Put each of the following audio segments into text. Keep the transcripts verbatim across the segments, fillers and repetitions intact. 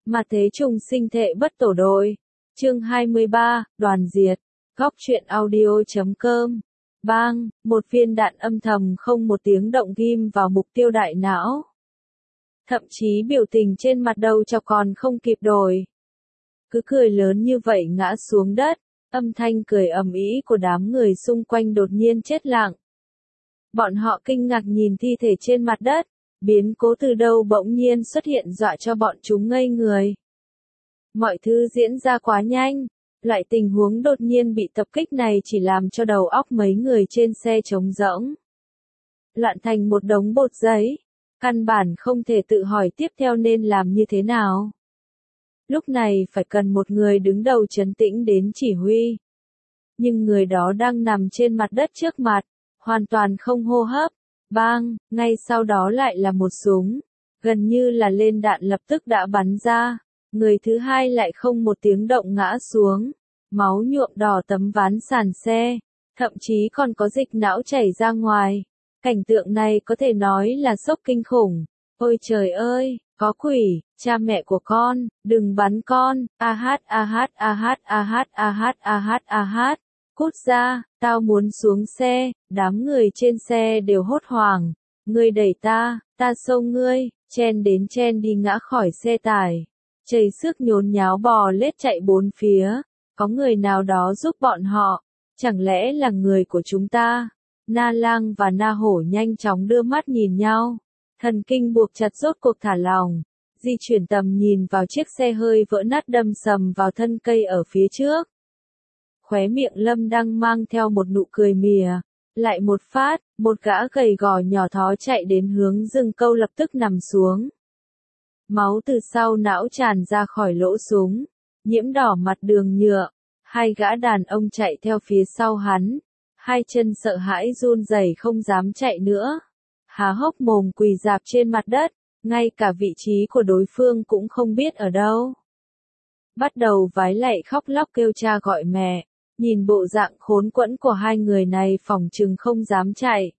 Mà thế trùng sinh thệ bất tổ đội. Chương hai mươi ba, đoàn diệt. Góc truyện audio chấm com. Bang, một viên đạn âm thầm không một tiếng động ghim vào mục tiêu đại não. Thậm chí biểu tình trên mặt đầu chọc còn không kịp đổi. Cứ cười lớn như vậy ngã xuống đất, âm thanh cười ầm ĩ của đám người xung quanh đột nhiên chết lặng. Bọn họ kinh ngạc nhìn thi thể trên mặt đất, biến cố từ đâu bỗng nhiên xuất hiện dọa cho bọn chúng ngây người. Mọi thứ diễn ra quá nhanh, loại tình huống đột nhiên bị tập kích này chỉ làm cho đầu óc mấy người trên xe trống rỗng. Loạn thành một đống bột giấy, căn bản không thể tự hỏi tiếp theo nên làm như thế nào. Lúc này phải cần một người đứng đầu trấn tĩnh đến chỉ huy. Nhưng người đó đang nằm trên mặt đất trước mặt, hoàn toàn không hô hấp. Bang, ngay sau đó lại là một súng, gần như là lên đạn lập tức đã bắn ra. Người thứ hai lại không một tiếng động ngã xuống, máu nhuộm đỏ tấm ván sàn xe, thậm chí còn có dịch não chảy ra ngoài. Cảnh tượng này có thể nói là sốc kinh khủng. Ôi trời ơi, có quỷ, cha mẹ của con, đừng bắn con, a hát a hát a hát a hát a hát a hát a hát, cút ra, tao muốn xuống xe. Đám người trên xe đều hốt hoảng, ngươi đẩy ta, ta xông ngươi, chen đến chen đi ngã khỏi xe tải. Chảy sức nhốn nháo bò lết chạy bốn phía, có người nào đó giúp bọn họ, chẳng lẽ là người của chúng ta? Na Lang và Na Hổ nhanh chóng đưa mắt nhìn nhau, thần kinh buộc chặt rốt cuộc thả lỏng, di chuyển tầm nhìn vào chiếc xe hơi vỡ nát đâm sầm vào thân cây ở phía trước. Khóe miệng Lâm Đăng mang theo một nụ cười mỉa, lại một phát, một gã gầy gò nhỏ thó chạy đến hướng rừng câu lập tức nằm xuống. Máu từ sau não tràn ra khỏi lỗ súng, nhiễm đỏ mặt đường nhựa, hai gã đàn ông chạy theo phía sau hắn, hai chân sợ hãi run rẩy không dám chạy nữa, há hốc mồm quỳ rạp trên mặt đất, ngay cả vị trí của đối phương cũng không biết ở đâu. Bắt đầu vái lạy khóc lóc kêu cha gọi mẹ, nhìn bộ dạng khốn quẫn của hai người này phỏng chừng không dám chạy.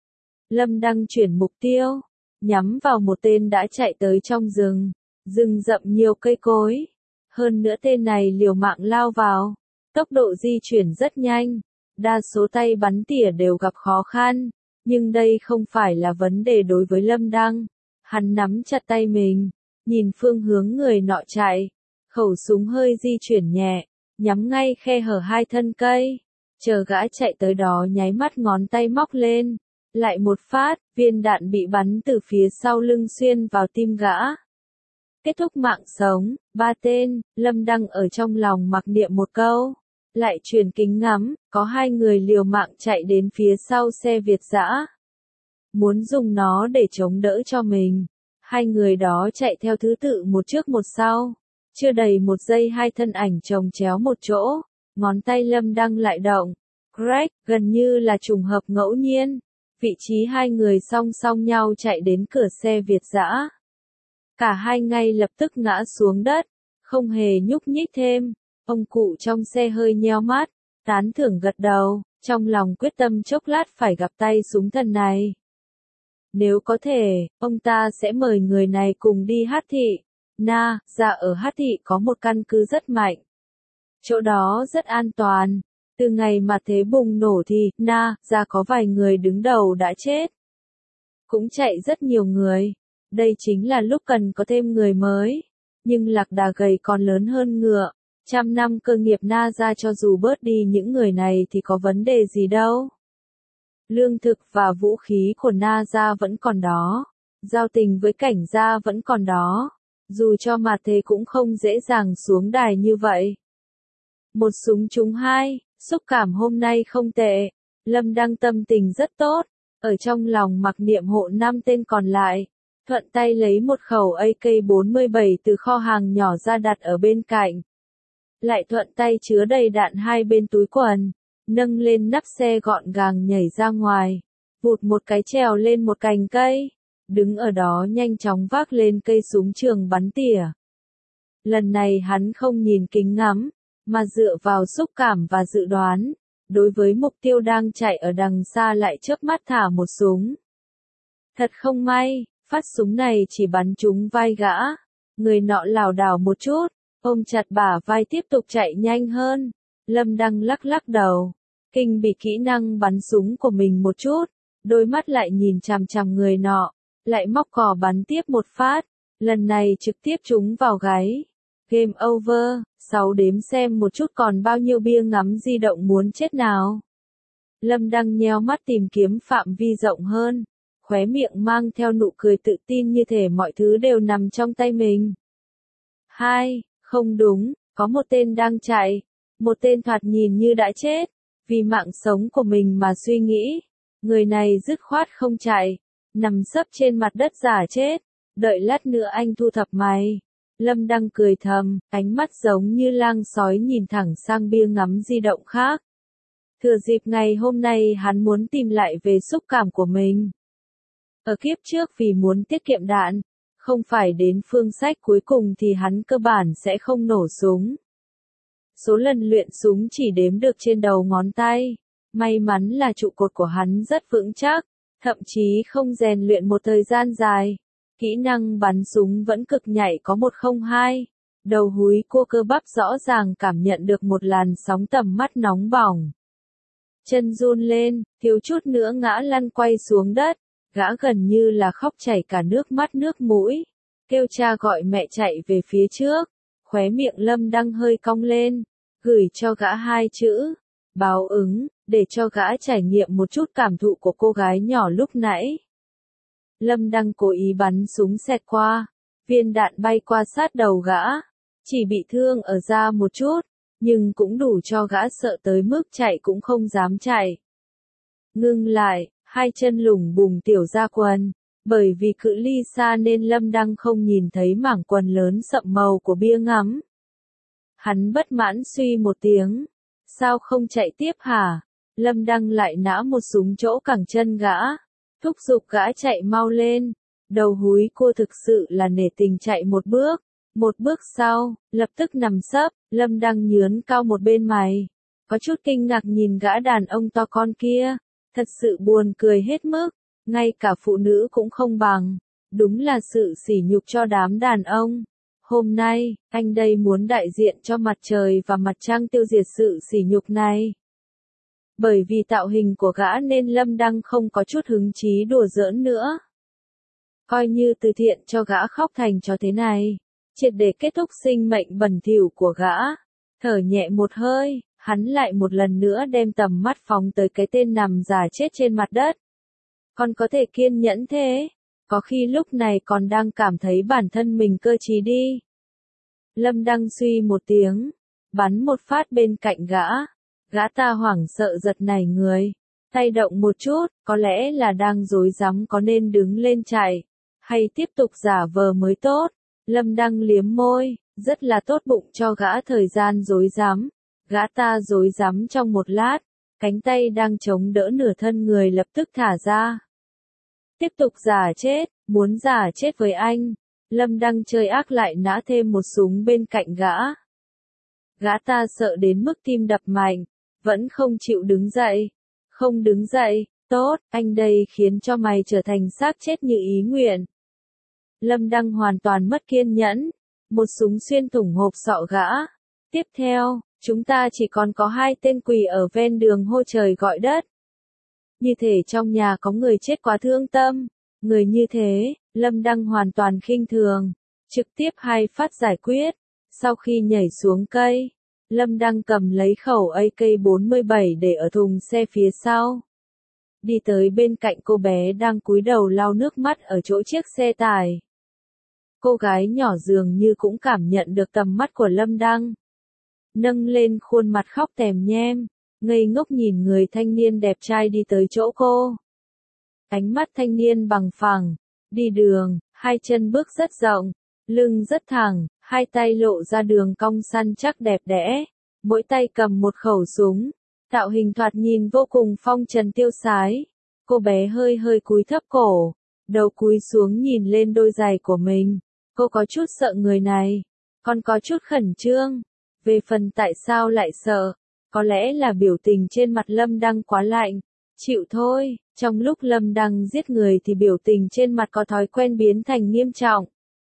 Lâm Đăng chuyển mục tiêu, nhắm vào một tên đã chạy tới trong rừng, rừng rậm nhiều cây cối. Hơn nữa tên này liều mạng lao vào, tốc độ di chuyển rất nhanh, đa số tay bắn tỉa đều gặp khó khăn, nhưng đây không phải là vấn đề đối với Lâm Đăng. Hắn nắm chặt tay mình, nhìn phương hướng người nọ chạy, khẩu súng hơi di chuyển nhẹ, nhắm ngay khe hở hai thân cây, chờ gã chạy tới đó nháy mắt ngón tay móc lên. Lại một phát, viên đạn bị bắn từ phía sau lưng xuyên vào tim gã. Kết thúc mạng sống, ba tên, Lâm Đăng ở trong lòng mặc niệm một câu. Lại truyền kính ngắm, có hai người liều mạng chạy đến phía sau xe Việt dã. Muốn dùng nó để chống đỡ cho mình. Hai người đó chạy theo thứ tự một trước một sau. Chưa đầy một giây hai thân ảnh chồng chéo một chỗ, ngón tay Lâm Đăng lại động. Crack, gần như là trùng hợp ngẫu nhiên. Vị trí hai người song song nhau chạy đến cửa xe Việt dã. Cả hai ngay lập tức ngã xuống đất, không hề nhúc nhích thêm. Ông cụ trong xe hơi nheo mắt, tán thưởng gật đầu, trong lòng quyết tâm chốc lát phải gặp tay súng thần này. Nếu có thể, ông ta sẽ mời người này cùng đi Hát Thị. Na, ra ở Hát Thị có một căn cứ rất mạnh. Chỗ đó rất an toàn. Từ ngày mà thế bùng nổ thì, Na, ra có vài người đứng đầu đã chết. Cũng chạy rất nhiều người. Đây chính là lúc cần có thêm người mới. Nhưng lạc đà gầy còn lớn hơn ngựa. Trăm năm cơ nghiệp Na ra cho dù bớt đi những người này thì có vấn đề gì đâu. Lương thực và vũ khí của Na ra vẫn còn đó. Giao tình với cảnh gia vẫn còn đó. Dù cho mà thế cũng không dễ dàng xuống đài như vậy. Một súng trúng hai. Xúc cảm hôm nay không tệ, Lâm Đăng tâm tình rất tốt, ở trong lòng mặc niệm hộ năm tên còn lại, thuận tay lấy một khẩu A K bốn mươi bảy từ kho hàng nhỏ ra đặt ở bên cạnh. Lại thuận tay chứa đầy đạn hai bên túi quần, nâng lên nắp xe gọn gàng nhảy ra ngoài, vụt một cái trèo lên một cành cây, đứng ở đó nhanh chóng vác lên cây súng trường bắn tỉa. Lần này hắn không nhìn kính ngắm, mà dựa vào xúc cảm và dự đoán, đối với mục tiêu đang chạy ở đằng xa lại chớp mắt thả một súng. Thật không may, phát súng này chỉ bắn trúng vai gã, Người nọ lảo đảo một chút, ôm chặt bả vai tiếp tục chạy nhanh hơn. Lâm Đăng lắc lắc đầu, kinh bị kỹ năng bắn súng của mình một chút, đôi mắt lại nhìn chằm chằm người nọ, lại móc cò bắn tiếp một phát, lần này trực tiếp trúng vào gáy. Game over, sáu đếm xem một chút còn bao nhiêu bia ngắm di động muốn chết nào. Lâm Đăng nheo mắt tìm kiếm phạm vi rộng hơn, khóe miệng mang theo nụ cười tự tin như thể mọi thứ đều nằm trong tay mình. Hai, không đúng, có một tên đang chạy, một tên thoạt nhìn như đã chết, vì mạng sống của mình mà suy nghĩ. Người này dứt khoát không chạy, nằm sấp trên mặt đất giả chết, đợi lát nữa anh thu thập mày. Lâm Đăng cười thầm, ánh mắt giống như lang sói nhìn thẳng sang bia ngắm di động khác. Thừa dịp ngày hôm nay hắn muốn tìm lại về xúc cảm của mình. Ở kiếp trước vì muốn tiết kiệm đạn, không phải đến phương sách cuối cùng thì hắn cơ bản sẽ không nổ súng. Số lần luyện súng chỉ đếm được trên đầu ngón tay. May mắn là trụ cột của hắn rất vững chắc, thậm chí không rèn luyện một thời gian dài. Kỹ năng bắn súng vẫn cực nhạy có một không hai. Đầu húi cua cơ bắp rõ ràng cảm nhận được một làn sóng tầm mắt nóng bỏng. Chân run lên, thiếu chút nữa ngã lăn quay xuống đất. Gã gần như là khóc chảy cả nước mắt nước mũi. Kêu cha gọi mẹ chạy về phía trước. Khóe miệng Lâm Đăng hơi cong lên. Gửi cho gã hai chữ. Báo ứng, để cho gã trải nghiệm một chút cảm thụ của cô gái nhỏ lúc nãy. Lâm Đăng cố ý bắn súng xẹt qua. Viên đạn bay qua sát đầu gã. Chỉ bị thương ở da một chút. Nhưng cũng đủ cho gã sợ tới mức chạy cũng không dám chạy. Ngưng lại, hai chân lủng bùng tiểu ra quần. Bởi vì cự ly xa nên Lâm Đăng không nhìn thấy mảng quần lớn sậm màu của bia ngắm. Hắn bất mãn suy một tiếng. Sao không chạy tiếp hả? Lâm Đăng lại nã một súng chỗ cẳng chân gã. Thúc giục gã chạy mau lên. Đầu húi cô thực sự là nể tình chạy một bước. Một bước sau, lập tức nằm sấp, Lâm Đăng nhướn cao một bên mày. Có chút kinh ngạc nhìn gã đàn ông to con kia. Thật sự buồn cười hết mức. Ngay cả phụ nữ cũng không bằng. Đúng là sự sỉ nhục cho đám đàn ông. Hôm nay, anh đây muốn đại diện cho mặt trời và mặt trăng tiêu diệt sự sỉ nhục này. Bởi vì tạo hình của gã nên Lâm Đăng không có chút hứng chí đùa giỡn nữa. Coi như từ thiện cho gã khóc thành cho thế này. Triệt để kết thúc sinh mệnh bẩn thỉu của gã. Thở nhẹ một hơi, hắn lại một lần nữa đem tầm mắt phóng tới cái tên nằm giả chết trên mặt đất. Còn có thể kiên nhẫn thế? Có khi lúc này còn đang cảm thấy bản thân mình cơ trí đi. Lâm Đăng suy một tiếng, bắn một phát bên cạnh gã. Gã ta hoảng sợ giật nảy người, tay động một chút, có lẽ là đang rối rắm có nên đứng lên chạy, hay tiếp tục giả vờ mới tốt. Lâm Đăng liếm môi, rất là tốt bụng cho gã thời gian rối rắm. Gã ta rối rắm trong một lát, cánh tay đang chống đỡ nửa thân người lập tức thả ra. Tiếp tục giả chết, muốn giả chết với anh. Lâm Đăng chơi ác lại nã thêm một súng bên cạnh gã. Gã ta sợ đến mức tim đập mạnh, vẫn không chịu đứng dậy. Không đứng dậy, tốt, anh đây khiến cho mày trở thành xác chết như ý nguyện. Lâm Đăng hoàn toàn mất kiên nhẫn, một súng xuyên thủng hộp sọ gã. Tiếp theo, chúng ta chỉ còn có hai tên quỳ ở ven đường hô trời gọi đất. Như thể trong nhà có người chết quá thương tâm. Người như thế, Lâm Đăng hoàn toàn khinh thường. Trực tiếp hai phát giải quyết. Sau khi nhảy xuống cây, Lâm Đăng cầm lấy khẩu A K bốn mươi bảy để ở thùng xe phía sau. Đi tới bên cạnh cô bé đang cúi đầu lau nước mắt ở chỗ chiếc xe tải. Cô gái nhỏ dường như cũng cảm nhận được tầm mắt của Lâm Đăng. Nâng lên khuôn mặt khóc tèm nhem, ngây ngốc nhìn người thanh niên đẹp trai đi tới chỗ cô. Ánh mắt thanh niên bằng phẳng, đi đường, hai chân bước rất rộng, lưng rất thẳng, hai tay lộ ra đường cong săn chắc đẹp đẽ, mỗi tay cầm một khẩu súng, tạo hình thoạt nhìn vô cùng phong trần tiêu sái. Cô bé hơi hơi cúi thấp cổ, đầu cúi xuống nhìn lên đôi giày của mình, cô có chút sợ người này, còn có chút khẩn trương. Về phần tại sao lại sợ, có lẽ là biểu tình trên mặt Lâm Đăng quá lạnh. Chịu thôi, trong lúc Lâm Đăng giết người thì biểu tình trên mặt có thói quen biến thành nghiêm trọng.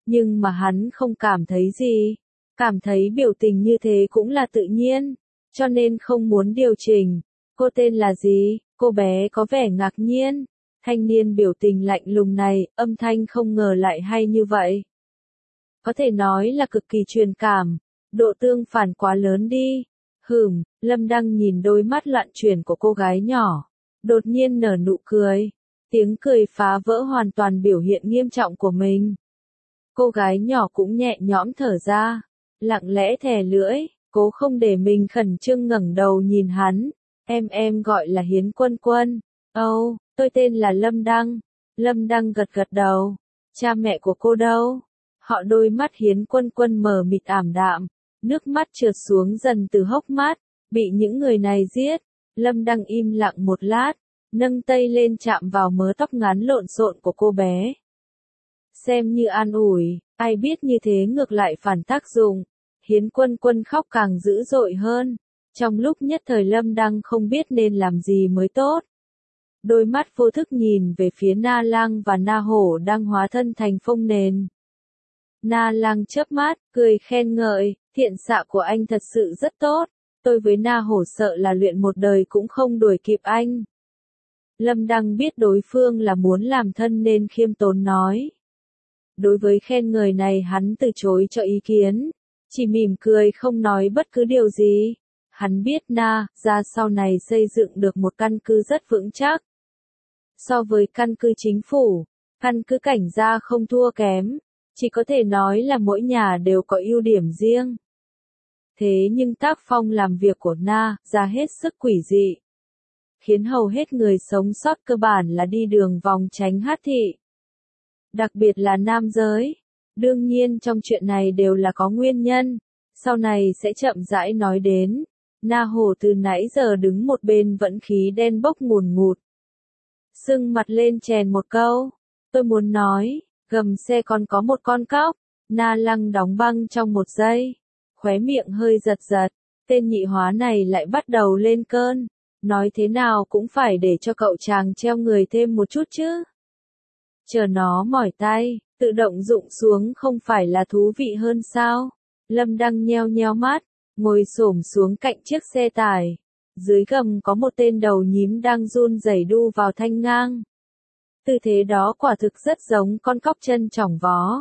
Nhưng mà hắn không cảm thấy gì. Cảm thấy biểu tình như thế cũng là tự nhiên. Cho nên không muốn điều chỉnh. Cô tên là gì? Cô bé có vẻ ngạc nhiên. Thanh niên biểu tình lạnh lùng này, âm thanh không ngờ lại hay như vậy. Có thể nói là cực kỳ truyền cảm. Độ tương phản quá lớn đi. Hửm, Lâm Đăng nhìn đôi mắt loạn chuyển của cô gái nhỏ. Đột nhiên nở nụ cười. Tiếng cười phá vỡ hoàn toàn biểu hiện nghiêm trọng của mình. Cô gái nhỏ cũng nhẹ nhõm thở ra. Lặng lẽ thè lưỡi, cố không để mình khẩn trương ngẩng đầu nhìn hắn. Em em gọi là Hiến Quân Quân. Ồ, oh, tôi tên là Lâm Đăng. Lâm Đăng gật gật đầu. Cha mẹ của cô đâu? Họ đôi mắt Hiến Quân Quân mờ mịt ảm đạm. Nước mắt trượt xuống dần từ hốc mắt. Bị những người này giết. Lâm Đăng im lặng một lát. Nâng tay lên chạm vào mớ tóc ngắn lộn xộn của cô bé. Xem như an ủi, ai biết như thế ngược lại phản tác dụng. Hiến Quân Quân khóc càng dữ dội hơn. Trong lúc nhất thời Lâm Đăng không biết nên làm gì mới tốt. Đôi mắt vô thức nhìn về phía Na Lang và Na Hổ đang hóa thân thành phong nền. Na Lang chớp mắt, cười khen ngợi, thiện xạ của anh thật sự rất tốt. Tôi với Na Hổ sợ là luyện một đời cũng không đuổi kịp anh. Lâm Đăng biết đối phương là muốn làm thân nên khiêm tốn nói. Đối với khen ngợi này hắn từ chối cho ý kiến. Chỉ mỉm cười không nói bất cứ điều gì. Hắn biết Na ra sau này xây dựng được một căn cứ rất vững chắc. So với căn cứ chính phủ, căn cứ cảnh gia không thua kém. Chỉ có thể nói là mỗi nhà đều có ưu điểm riêng. Thế nhưng tác phong làm việc của Na ra hết sức quỷ dị. Khiến hầu hết người sống sót cơ bản là đi đường vòng tránh hát thị. Đặc biệt là nam giới. Đương nhiên trong chuyện này đều là có nguyên nhân. Sau này sẽ chậm rãi nói đến. Na Hổ từ nãy giờ đứng một bên vẫn khí đen bốc ngùn ngụt. Sưng mặt lên chèn một câu. Tôi muốn nói, gầm xe còn có một con cóc. Na Lăng đóng băng trong một giây. Khóe miệng hơi giật giật. Tên nhị hóa này lại bắt đầu lên cơn. Nói thế nào cũng phải để cho cậu chàng treo người thêm một chút chứ. Chờ nó mỏi tay, tự động rụng xuống không phải là thú vị hơn sao? Lâm Đăng nheo nheo mắt, ngồi xổm xuống cạnh chiếc xe tải. Dưới gầm có một tên đầu nhím đang run rẩy đu vào thanh ngang. Tư thế đó quả thực rất giống con cóc chân chỏng vó.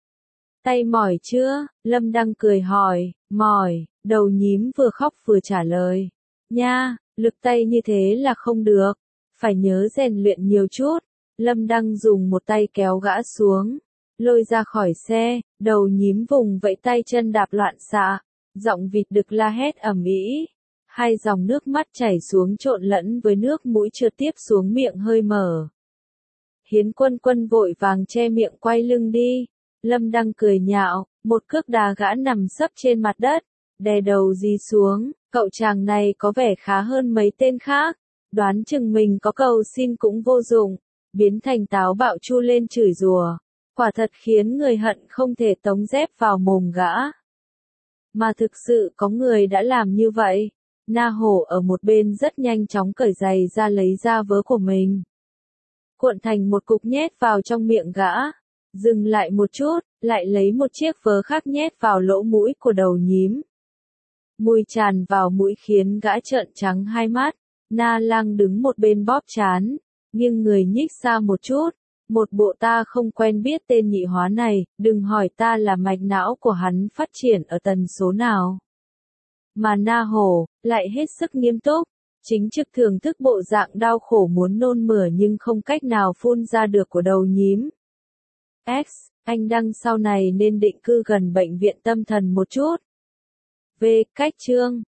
Tay mỏi chưa? Lâm Đăng cười hỏi, mỏi, đầu nhím vừa khóc vừa trả lời. Nha, lực tay như thế là không được, phải nhớ rèn luyện nhiều chút. Lâm Đăng dùng một tay kéo gã xuống, lôi ra khỏi xe, đầu nhím vùng vẫy tay chân đạp loạn xạ, giọng vịt đực la hét ầm ĩ, hai dòng nước mắt chảy xuống trộn lẫn với nước mũi trượt tiếp xuống miệng hơi mở. Hiến Quân Quân vội vàng che miệng quay lưng đi. Lâm Đăng cười nhạo, một cước đá gã nằm sấp trên mặt đất, đè đầu dí xuống, cậu chàng này có vẻ khá hơn mấy tên khác, đoán chừng mình có cầu xin cũng vô dụng, biến thành táo bạo chu lên chửi rủa, quả thật khiến người hận không thể tống dép vào mồm gã. Mà thực sự có người đã làm như vậy. Na Hổ ở một bên rất nhanh chóng cởi giày ra lấy ra vớ của mình, cuộn thành một cục nhét vào trong miệng gã. Dừng lại một chút, lại lấy một chiếc vớ khác nhét vào lỗ mũi của đầu nhím. Mùi tràn vào mũi khiến gã trợn trắng hai mắt. Na Lang đứng một bên bóp trán, nghiêng người nhích xa một chút. Một bộ ta không quen biết tên nhị hóa này, đừng hỏi ta là mạch não của hắn phát triển ở tần số nào. Mà Na Hổ, lại hết sức nghiêm túc, chính trực thưởng thức bộ dạng đau khổ muốn nôn mửa nhưng không cách nào phun ra được của đầu nhím. X, anh Đăng sau này nên định cư gần bệnh viện tâm thần một chút. V, cách chương